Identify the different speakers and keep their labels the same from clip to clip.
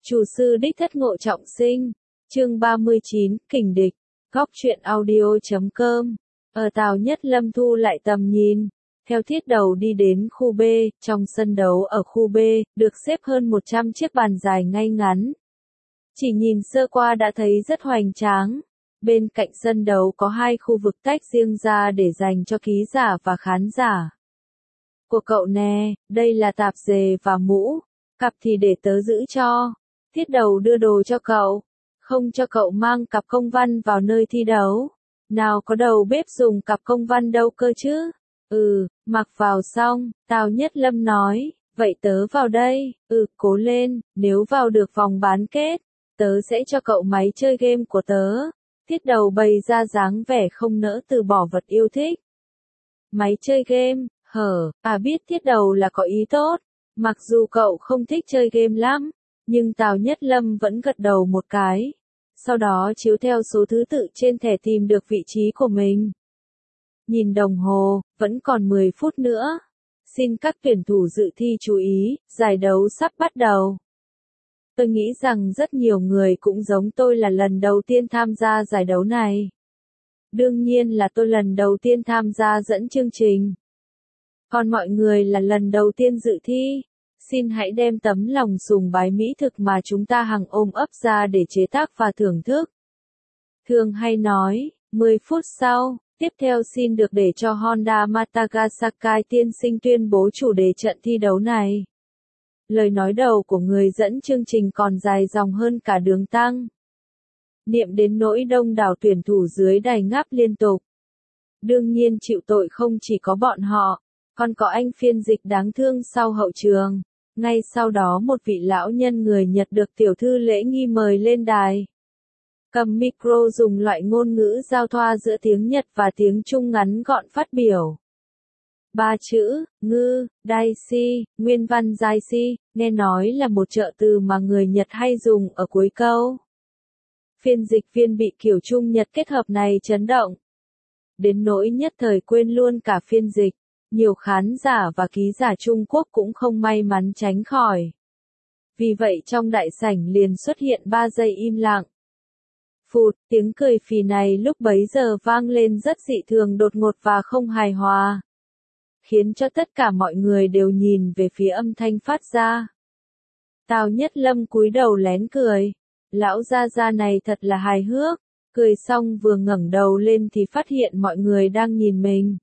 Speaker 1: Chủ sư đích thất Ngộ Trọng Sinh, chương 39, kình địch, góc truyện audio.com. Ở Tào Nhất Lâm thu lại tầm nhìn, theo thiết đầu đi đến khu B, trong sân đấu ở khu B, được xếp hơn 100 chiếc bàn dài ngay ngắn. Chỉ nhìn sơ qua đã thấy rất hoành tráng. Bên cạnh sân đấu có hai khu vực tách riêng ra để dành cho ký giả và khán giả. Của cậu nè, đây là tạp dề và mũ, cặp thì để tớ giữ cho. Thiết đầu đưa đồ cho cậu, không cho cậu mang cặp công văn vào nơi thi đấu. Nào có đầu bếp dùng cặp công văn đâu cơ chứ. Mặc vào xong, Tào Nhất Lâm nói, vậy tớ vào đây. Cố lên, nếu vào được vòng bán kết, tớ sẽ cho cậu máy chơi game của tớ. Thiết đầu bày ra dáng vẻ không nỡ từ bỏ vật yêu thích. Máy chơi game, biết thiết đầu là có ý tốt. Mặc dù cậu không thích chơi game lắm, nhưng Tào Nhất Lâm vẫn gật đầu một cái. Sau đó chiếu theo số thứ tự trên thẻ tìm được vị trí của mình. Nhìn đồng hồ, vẫn còn 10 phút nữa. Xin các tuyển thủ dự thi chú ý, giải đấu sắp bắt đầu. Tôi nghĩ rằng rất nhiều người cũng giống tôi là lần đầu tiên tham gia giải đấu này. Đương nhiên là tôi lần đầu tiên tham gia dẫn chương trình. Còn mọi người là lần đầu tiên dự thi. Xin hãy đem tấm lòng sùng bái mỹ thực mà chúng ta hằng ôm ấp ra để chế tác và thưởng thức. Thường hay nói, 10 phút sau, tiếp theo xin được để cho Honda Matagasakai tiên sinh tuyên bố chủ đề trận thi đấu này. Lời nói đầu của người dẫn chương trình còn dài dòng hơn cả đường tăng. Niệm đến nỗi đông đảo tuyển thủ dưới đài ngáp liên tục. Đương nhiên chịu tội không chỉ có bọn họ, còn có anh phiên dịch đáng thương sau hậu trường. Ngay sau đó một vị lão nhân người Nhật được tiểu thư lễ nghi mời lên đài. Cầm micro dùng loại ngôn ngữ giao thoa giữa tiếng Nhật và tiếng Trung ngắn gọn phát biểu. 3 chữ, ngư, daisi, nguyên văn daisi, nghe nói là một trợ từ mà người Nhật hay dùng ở cuối câu. Phiên dịch viên bị kiểu Trung Nhật kết hợp này chấn động. Đến nỗi nhất thời quên luôn cả phiên dịch. Nhiều khán giả và ký giả Trung Quốc cũng không may mắn tránh khỏi. Vì vậy trong đại sảnh liền xuất hiện 3 giây im lặng. Phụt, tiếng cười phì này lúc bấy giờ vang lên rất dị thường đột ngột và không hài hòa. Khiến cho tất cả mọi người đều nhìn về phía âm thanh phát ra. Tào Nhất Lâm cúi đầu lén cười. Lão gia gia này thật là hài hước. Cười xong vừa ngẩng đầu lên thì phát hiện mọi người đang nhìn mình.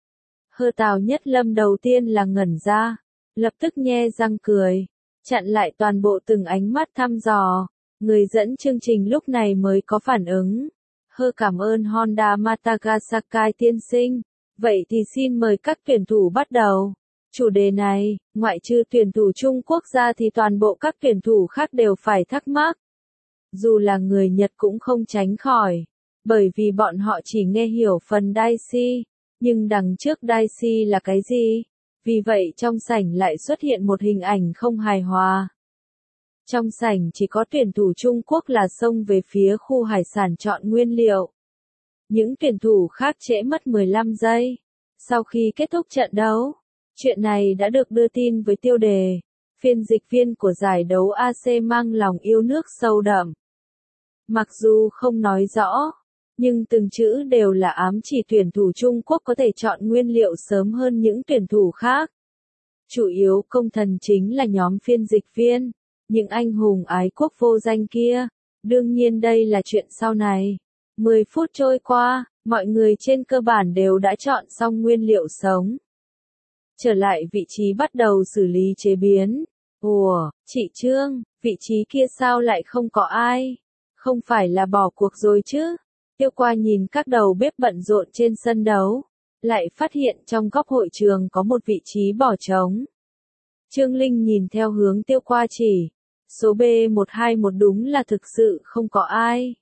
Speaker 1: Tào Nhất Lâm đầu tiên là ngẩn ra, lập tức nhe răng cười, chặn lại toàn bộ từng ánh mắt thăm dò. Người dẫn chương trình lúc này mới có phản ứng. Cảm ơn Honda Matagasakai tiên sinh. Vậy thì xin mời các tuyển thủ bắt đầu. Chủ đề này, ngoại trừ tuyển thủ Trung Quốc ra thì toàn bộ các tuyển thủ khác đều phải thắc mắc. Dù là người Nhật cũng không tránh khỏi, bởi vì bọn họ chỉ nghe hiểu phần daisi. Nhưng đằng trước daisi là cái gì? Vì vậy trong sảnh lại xuất hiện một hình ảnh không hài hòa. Trong sảnh chỉ có tuyển thủ Trung Quốc là xông về phía khu hải sản chọn nguyên liệu. Những tuyển thủ khác trễ mất 15 giây. Sau khi kết thúc trận đấu, chuyện này đã được đưa tin với tiêu đề. Phiên dịch viên của giải đấu AC mang lòng yêu nước sâu đậm. Mặc dù không nói rõ, nhưng từng chữ đều là ám chỉ tuyển thủ Trung Quốc có thể chọn nguyên liệu sớm hơn những tuyển thủ khác. Chủ yếu công thần chính là nhóm phiên dịch viên, những anh hùng ái quốc vô danh kia. Đương nhiên đây là chuyện sau này. 10 phút trôi qua, mọi người trên cơ bản đều đã chọn xong nguyên liệu sống. Trở lại vị trí bắt đầu xử lý chế biến. Chị Trương, vị trí kia sao lại không có ai? Không phải là bỏ cuộc rồi chứ? Tiêu Qua nhìn các đầu bếp bận rộn trên sân đấu, lại phát hiện trong góc hội trường có một vị trí bỏ trống. Trương Linh nhìn theo hướng Tiêu Qua chỉ, số B121 đúng là thực sự không có ai.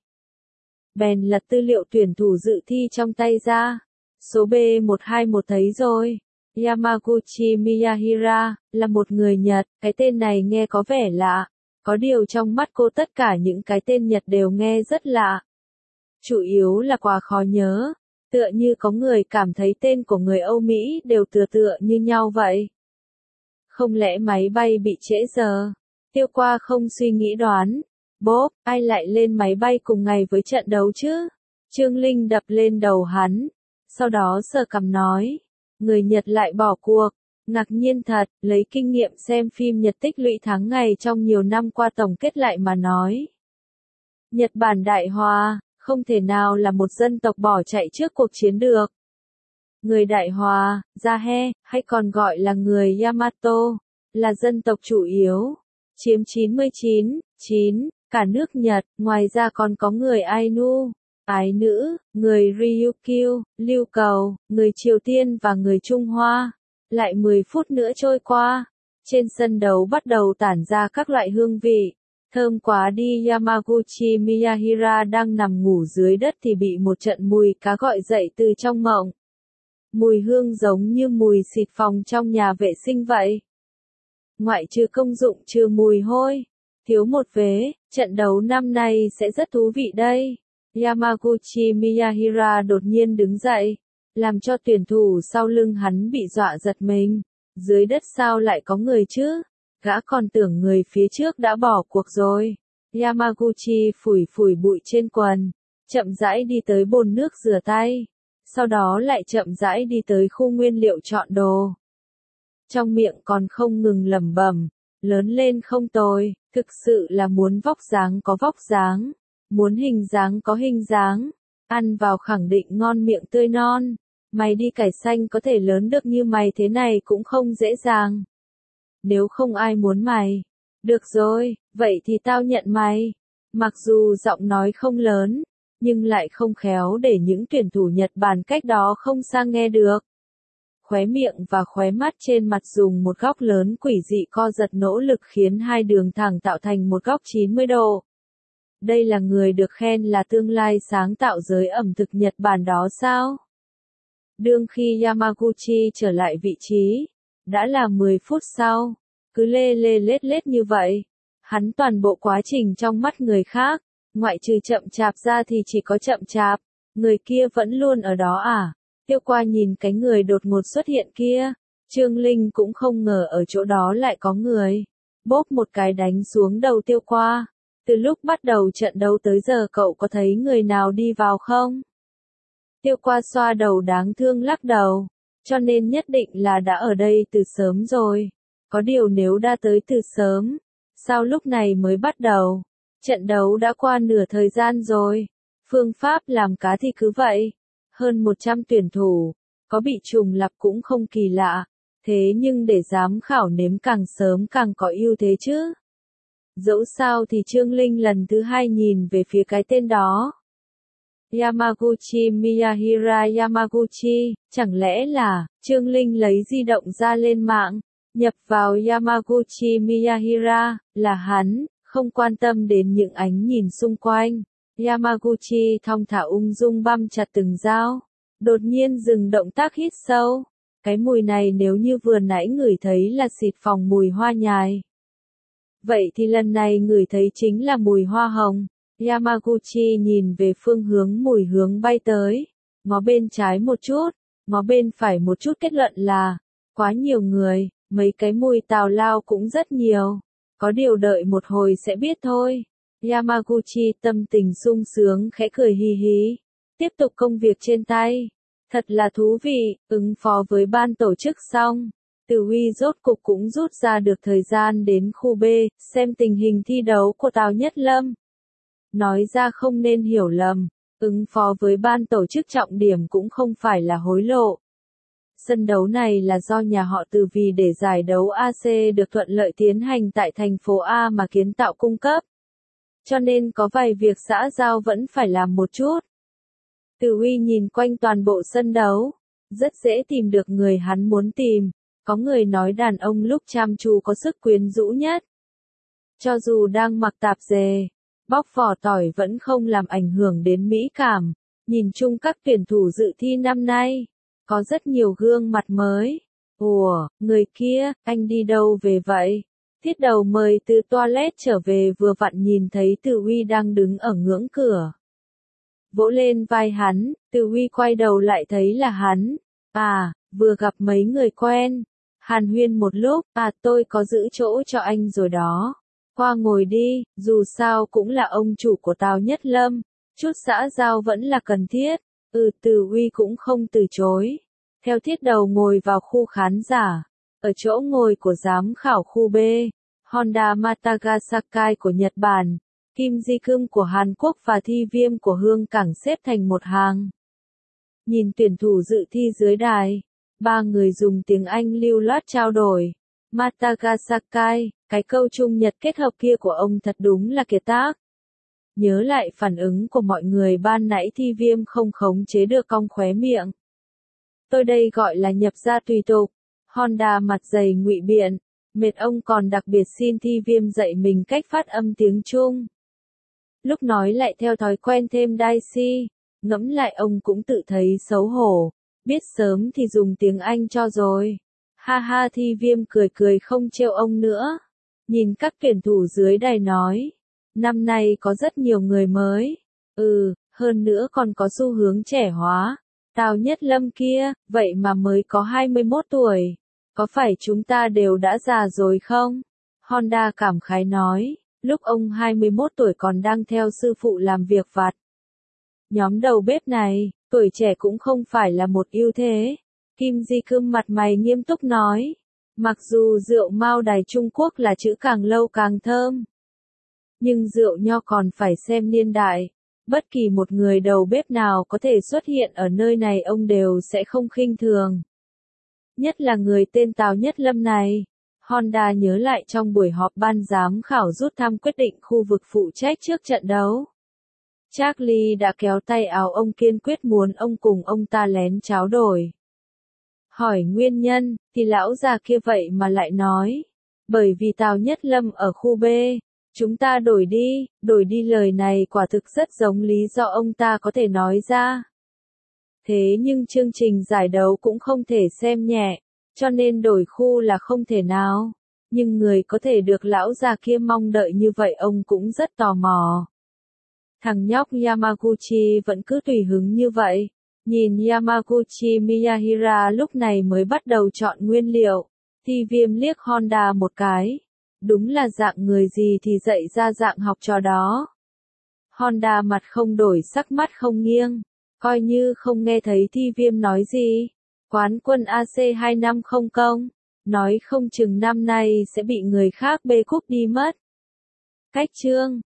Speaker 1: Bèn lật tư liệu tuyển thủ dự thi trong tay ra, số B121 thấy rồi, Yamaguchi Miyahira, là một người Nhật, cái tên này nghe có vẻ lạ, có điều trong mắt cô tất cả những cái tên Nhật đều nghe rất lạ. Chủ yếu là quá khó nhớ, tựa như có người cảm thấy tên của người Âu Mỹ đều tựa như nhau vậy. Không lẽ máy bay bị trễ giờ? Tiêu Qua không suy nghĩ đoán. Bốp, ai lại lên máy bay cùng ngày với trận đấu chứ? Trương Linh đập lên đầu hắn. Sau đó sờ cằm nói. Người Nhật lại bỏ cuộc. Ngạc nhiên thật, lấy kinh nghiệm xem phim Nhật tích lũy tháng ngày trong nhiều năm qua tổng kết lại mà nói. Nhật Bản đại hòa, không thể nào là một dân tộc bỏ chạy trước cuộc chiến được. Người Đại Hòa, Jahe, hay còn gọi là người Yamato, là dân tộc chủ yếu, chiếm 99,9% cả nước Nhật, ngoài ra còn có người Ainu, Ái Nữ, người Ryukyu, Lưu Cầu, người Triều Tiên và người Trung Hoa. Lại 10 phút nữa trôi qua, trên sân đấu bắt đầu tản ra các loại hương vị. Thơm quá đi. Yamaguchi Miyahira đang nằm ngủ dưới đất thì bị một trận mùi cá gọi dậy từ trong mộng. Mùi hương giống như mùi xịt phòng trong nhà vệ sinh vậy. Ngoại trừ công dụng trừ mùi hôi, thiếu một vế, trận đấu năm nay sẽ rất thú vị đây. Yamaguchi Miyahira đột nhiên đứng dậy, làm cho tuyển thủ sau lưng hắn bị dọa giật mình. Dưới đất sao lại có người chứ? Gã còn tưởng người phía trước đã bỏ cuộc rồi. Yamaguchi phủi phủi bụi trên quần, chậm rãi đi tới bồn nước rửa tay. Sau đó lại chậm rãi đi tới khu nguyên liệu chọn đồ. Trong miệng còn không ngừng lẩm bẩm, lớn lên không tồi, thực sự là muốn vóc dáng có vóc dáng, muốn hình dáng có hình dáng, ăn vào khẳng định ngon miệng tươi non. Mày đi cải xanh có thể lớn được như mày thế này cũng không dễ dàng. Nếu không ai muốn mày, được rồi, vậy thì tao nhận mày. Mặc dù giọng nói không lớn, nhưng lại không khéo để những tuyển thủ Nhật Bản cách đó không xa nghe được. Khóe miệng và khóe mắt trên mặt dùng một góc lớn quỷ dị co giật nỗ lực khiến hai đường thẳng tạo thành một góc 90 độ. Đây là người được khen là tương lai sáng tạo giới ẩm thực Nhật Bản đó sao? Đương khi Yamaguchi trở lại vị trí, đã là 10 phút sau, cứ lê lê lết lết như vậy. Hắn toàn bộ quá trình trong mắt người khác, ngoại trừ chậm chạp ra thì chỉ có chậm chạp, người kia vẫn luôn ở đó à? Tiêu Qua nhìn cái người đột ngột xuất hiện kia, Trương Linh cũng không ngờ ở chỗ đó lại có người. Bốp một cái đánh xuống đầu Tiêu Qua. Từ lúc bắt đầu trận đấu tới giờ cậu có thấy người nào đi vào không? Tiêu Qua xoa đầu đáng thương lắc đầu, cho nên nhất định là đã ở đây từ sớm rồi. Có điều nếu đã tới từ sớm, sao lúc này mới bắt đầu? Trận đấu đã qua nửa thời gian rồi. Phương pháp làm cá thì cứ vậy. Hơn 100 tuyển thủ, có bị trùng lặp cũng không kỳ lạ. Thế nhưng để giám khảo nếm càng sớm càng có ưu thế chứ. Dẫu sao thì Trương Linh lần thứ hai nhìn về phía cái tên đó. Yamaguchi Miyahira Yamaguchi, chẳng lẽ là, Trương Linh lấy di động ra lên mạng, nhập vào Yamaguchi Miyahira, là hắn, không quan tâm đến những ánh nhìn xung quanh. Yamaguchi thong thả ung dung băm chặt từng dao, đột nhiên dừng động tác hít sâu. Cái mùi này nếu như vừa nãy ngửi thấy là xịt phòng mùi hoa nhài, vậy thì lần này ngửi thấy chính là mùi hoa hồng. Yamaguchi nhìn về phương hướng mùi hướng bay tới, ngó bên trái một chút, ngó bên phải một chút, kết luận là, quá nhiều người, mấy cái mùi tào lao cũng rất nhiều, có điều đợi một hồi sẽ biết thôi. Yamaguchi tâm tình sung sướng khẽ cười hì hì, tiếp tục công việc trên tay, thật là thú vị. Ứng phó với ban tổ chức xong, Từ Huy rốt cục cũng rút ra được thời gian đến khu B, xem tình hình thi đấu của Tào Nhất Lâm. Nói ra không nên hiểu lầm, ứng phó với ban tổ chức trọng điểm cũng không phải là hối lộ. Sân đấu này là do nhà họ Từ vì để giải đấu AC được thuận lợi tiến hành tại thành phố A mà kiến tạo cung cấp. Cho nên có vài việc xã giao vẫn phải làm một chút. Từ Huy nhìn quanh toàn bộ sân đấu, rất dễ tìm được người hắn muốn tìm. Có người nói đàn ông lúc chăm chú có sức quyến rũ nhất. Cho dù đang mặc tạp dề, bóc vỏ tỏi vẫn không làm ảnh hưởng đến mỹ cảm. Nhìn chung các tuyển thủ dự thi năm nay, có rất nhiều gương mặt mới. Ủa, người kia, anh đi đâu về vậy? Thiết Đầu mời từ toilet trở về vừa vặn nhìn thấy Từ Huy đang đứng ở ngưỡng cửa. Vỗ lên vai hắn, Từ Huy quay đầu lại thấy là hắn. À, vừa gặp mấy người quen. Hàn huyên một lúc, à tôi có giữ chỗ cho anh rồi đó. Qua ngồi đi, dù sao cũng là ông chủ của Tào Nhất Lâm, chút xã giao vẫn là cần thiết. Từ Uy cũng không từ chối. Theo thiết đầu ngồi vào khu khán giả. Ở chỗ ngồi của giám khảo khu B, Honda Mataga Sakai của Nhật Bản, Kim Ji Keum của Hàn Quốc và Thi Viêm của Hương Cảng xếp thành một hàng. Nhìn tuyển thủ dự thi dưới đài, ba người dùng tiếng Anh lưu loát trao đổi. Mataga Sakai, cái câu Trung Nhật kết hợp kia của ông thật đúng là kiệt tác. Nhớ lại phản ứng của mọi người ban nãy, Thi Viêm không khống chế được cong khóe miệng. Tôi đây gọi là nhập gia tùy tục. Honda mặt dày ngụy biện, mệt ông còn đặc biệt xin Thi Viêm dạy mình cách phát âm tiếng Trung. Lúc nói lại theo thói quen thêm đai si, ngẫm lại ông cũng tự thấy xấu hổ, biết sớm thì dùng tiếng Anh cho rồi. Ha ha, Thi Viêm cười cười không trêu ông nữa. Nhìn các tuyển thủ dưới đài nói, năm nay có rất nhiều người mới. Hơn nữa còn có xu hướng trẻ hóa. Tào Nhất Lâm kia, vậy mà mới có 21 tuổi. Có phải chúng ta đều đã già rồi không? Honda cảm khái nói, lúc ông 21 tuổi còn đang theo sư phụ làm việc vặt. Nhóm đầu bếp này, tuổi trẻ cũng không phải là một ưu thế. Kim Ji Keum mặt mày nghiêm túc nói, mặc dù rượu Mao Đài Trung Quốc là chữ càng lâu càng thơm, nhưng rượu nho còn phải xem niên đại. Bất kỳ một người đầu bếp nào có thể xuất hiện ở nơi này ông đều sẽ không khinh thường. Nhất là người tên Tào Nhất Lâm này. Honda nhớ lại trong buổi họp ban giám khảo rút thăm quyết định khu vực phụ trách trước trận đấu. Charlie đã kéo tay áo ông, kiên quyết muốn ông cùng ông ta lén tráo đổi. Hỏi nguyên nhân, thì lão già kia vậy mà lại nói, bởi vì Tào Nhất Lâm ở khu B. Chúng ta đổi đi, lời này quả thực rất giống lý do ông ta có thể nói ra. Thế nhưng chương trình giải đấu cũng không thể xem nhẹ, cho nên đổi khu là không thể nào. Nhưng người có thể được lão già kia mong đợi như vậy ông cũng rất tò mò. Thằng nhóc Yamaguchi vẫn cứ tùy hứng như vậy. Nhìn Yamaguchi Miyahira lúc này mới bắt đầu chọn nguyên liệu. Thi Viêm liếc Honda một cái. Đúng là dạng người gì thì dạy ra dạng học trò đó. Honda mặt không đổi sắc, mắt không nghiêng, coi như không nghe thấy Thi Viêm nói gì. Quán quân AC2500, nói không chừng năm nay sẽ bị người khác bê cúp đi mất. Cách chương